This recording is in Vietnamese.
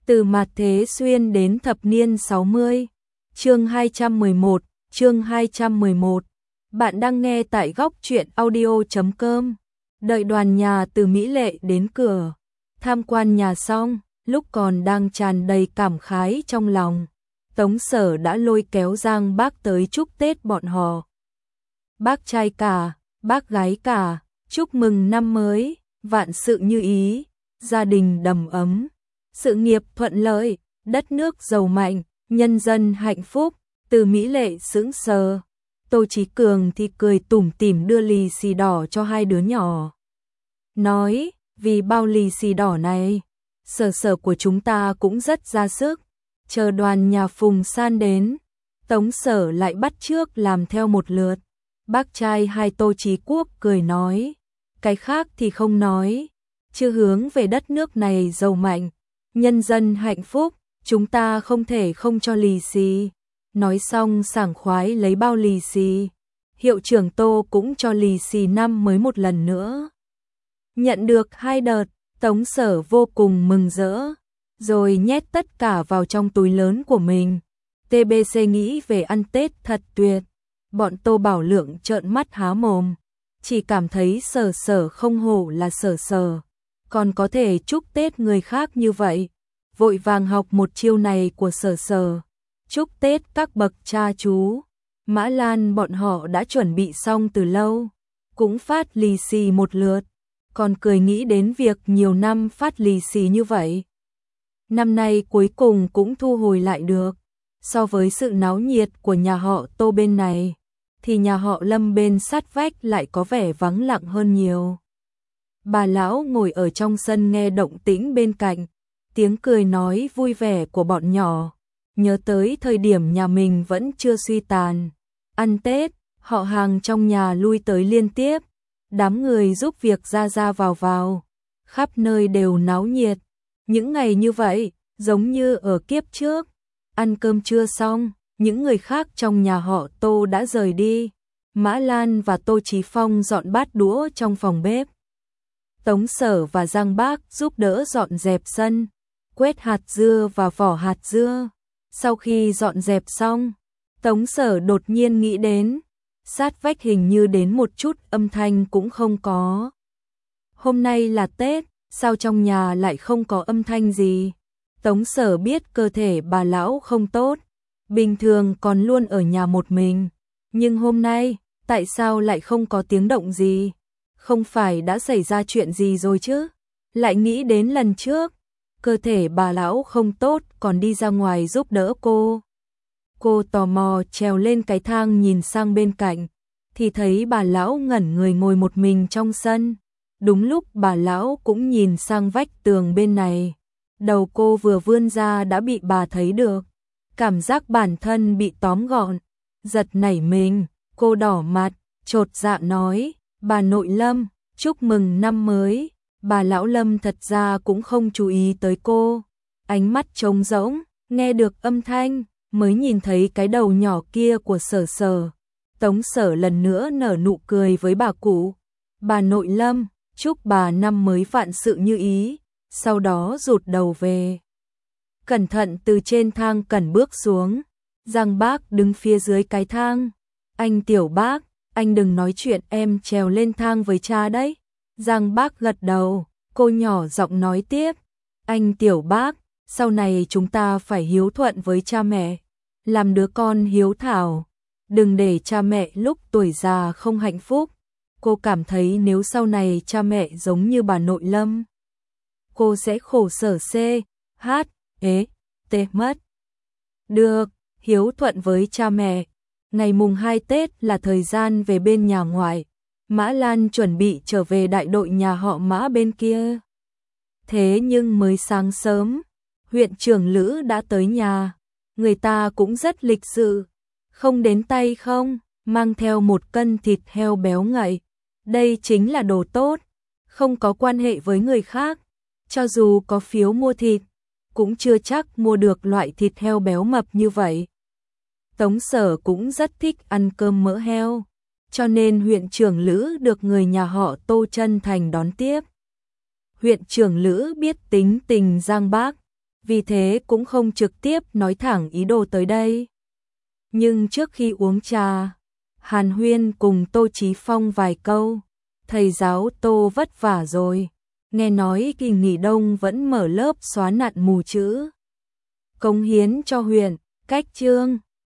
Từ mạt thế xuyên đến thập niên 60. Chương 211. Bạn đang nghe tại góc truyện audio.com. Đợi đoàn nhà từ Mỹ Lệ đến cửa. Tham quan nhà xong, lúc còn đang tràn đầy cảm khái trong lòng, Tống Sở đã lôi kéo Giang Bác tới chúc Tết bọn họ. Bác trai cả, bác gái cả, chúc mừng năm mới, vạn sự như ý, gia đình đầm ấm, sự nghiệp thuận lợi, đất nước giàu mạnh, nhân dân hạnh phúc. Từ Mỹ Lệ sững sờ, Tô Chí Cường thì cười tủm tỉm đưa lì xì đỏ cho hai đứa nhỏ. Nói, vì bao lì xì đỏ này, Sở của chúng ta cũng rất ra sức. Chờ đoàn nhà Phùng San đến, Tống Sở lại bắt chước làm theo một lượt. Bác trai hai Tô Chí Quốc cười nói, cái khác thì không nói, chứ hướng về đất nước này giàu mạnh, nhân dân hạnh phúc, chúng ta không thể không cho lì xì. Nói xong sảng khoái lấy bao lì xì. Hiệu trưởng Tô cũng cho lì xì năm mới một lần nữa. Nhận được 2 đợt, Tống Sở vô cùng mừng rỡ, rồi nhét tất cả vào trong túi lớn của mình. TBC nghĩ về ăn Tết thật tuyệt. Bọn Tô Bảo Lượng trợn mắt há mồm, chỉ cảm thấy Sở không hổ là Sở, còn có thể chúc Tết người khác như vậy. Vội vàng học một chiêu này của Sở. Chúc Tết các bậc cha chú. Mã Lan bọn họ đã chuẩn bị xong từ lâu, cũng phát lì xì một lượt, còn cười nghĩ đến việc nhiều năm phát lì xì như vậy. Năm nay cuối cùng cũng thu hồi lại được. So với sự náo nhiệt của nhà họ Tô bên này, thì nhà họ Lâm bên sát vách lại có vẻ vắng lặng hơn nhiều. Bà lão ngồi ở trong sân nghe động tĩnh bên cạnh, tiếng cười nói vui vẻ của bọn nhỏ. Nhớ tới thời điểm nhà mình vẫn chưa suy tàn. Ăn Tết, họ hàng trong nhà lui tới liên tiếp. Đám người giúp việc ra vào. Khắp nơi đều náo nhiệt. Những ngày như vậy, giống như ở kiếp trước. Ăn cơm trưa xong, những người khác trong nhà họ Tô đã rời đi. Mã Lan và Tô Chí Phong dọn bát đũa trong phòng bếp. Tống Sở và Giang Bác giúp đỡ dọn dẹp sân, quét hạt dưa và vỏ hạt dưa. Sau khi dọn dẹp xong, Tống Sở đột nhiên nghĩ đến, sát vách hình như đến một chút âm thanh cũng không có. Hôm nay là Tết, sao trong nhà lại không có âm thanh gì? Tống Sở biết cơ thể bà lão không tốt, bình thường còn luôn ở nhà một mình. Nhưng hôm nay, tại sao lại không có tiếng động gì? Không phải đã xảy ra chuyện gì rồi chứ? Lại nghĩ đến lần trước, cơ thể bà lão không tốt còn đi ra ngoài giúp đỡ cô. Cô tò mò trèo lên cái thang nhìn sang bên cạnh, thì thấy bà lão ngẩn người ngồi một mình trong sân. Đúng lúc bà lão cũng nhìn sang vách tường bên này, đầu cô vừa vươn ra đã bị bà thấy được. Cảm giác bản thân bị tóm gọn, giật nảy mình, cô đỏ mặt, chột dạ nói, bà nội Lâm, chúc mừng năm mới. Bà lão Lâm thật ra cũng không chú ý tới cô, ánh mắt trống rỗng, nghe được âm thanh, mới nhìn thấy cái đầu nhỏ kia của Sở. Tống Sở lần nữa nở nụ cười với bà cụ. Bà nội Lâm, chúc bà năm mới vạn sự như ý, sau đó rụt đầu về. Cẩn thận từ trên thang cẩn bước xuống, Giang Bác đứng phía dưới cái thang. Anh Tiểu Bác, anh đừng nói chuyện, em trèo lên thang với cha đấy. Giang Bác gật đầu, cô nhỏ giọng nói tiếp, anh Tiểu Bác, sau này chúng ta phải hiếu thuận với cha mẹ, làm đứa con hiếu thảo, đừng để cha mẹ lúc tuổi già không hạnh phúc. Cô cảm thấy nếu sau này cha mẹ giống như bà nội Lâm, cô sẽ khổ sở mất. Được, hiếu thuận với cha mẹ. Ngày mùng 2 Tết là thời gian về bên nhà ngoại. Mã Lan chuẩn bị trở về đại đội nhà họ Mã bên kia. Thế nhưng mới sáng sớm, huyện trưởng Lữ đã tới nhà. Người ta cũng rất lịch sự, không đến tay không, mang theo 1 cân thịt heo béo ngậy. Đây chính là đồ tốt, không có quan hệ với người khác. Cho dù có phiếu mua thịt, cũng chưa chắc mua được loại thịt heo béo mập như vậy. Tống Sở cũng rất thích ăn cơm mỡ heo, cho nên huyện trưởng Lữ được người nhà họ Tô chân thành đón tiếp. Huyện trưởng Lữ biết tính tình Giang Bác, vì thế cũng không trực tiếp nói thẳng ý đồ tới đây. Nhưng trước khi uống trà, hàn huyên cùng Tô Chí Phong vài câu, thầy giáo Tô vất vả rồi, nghe nói kỳ nghỉ đông vẫn mở lớp xóa nạn mù chữ. Cống hiến cho huyện, cách chương.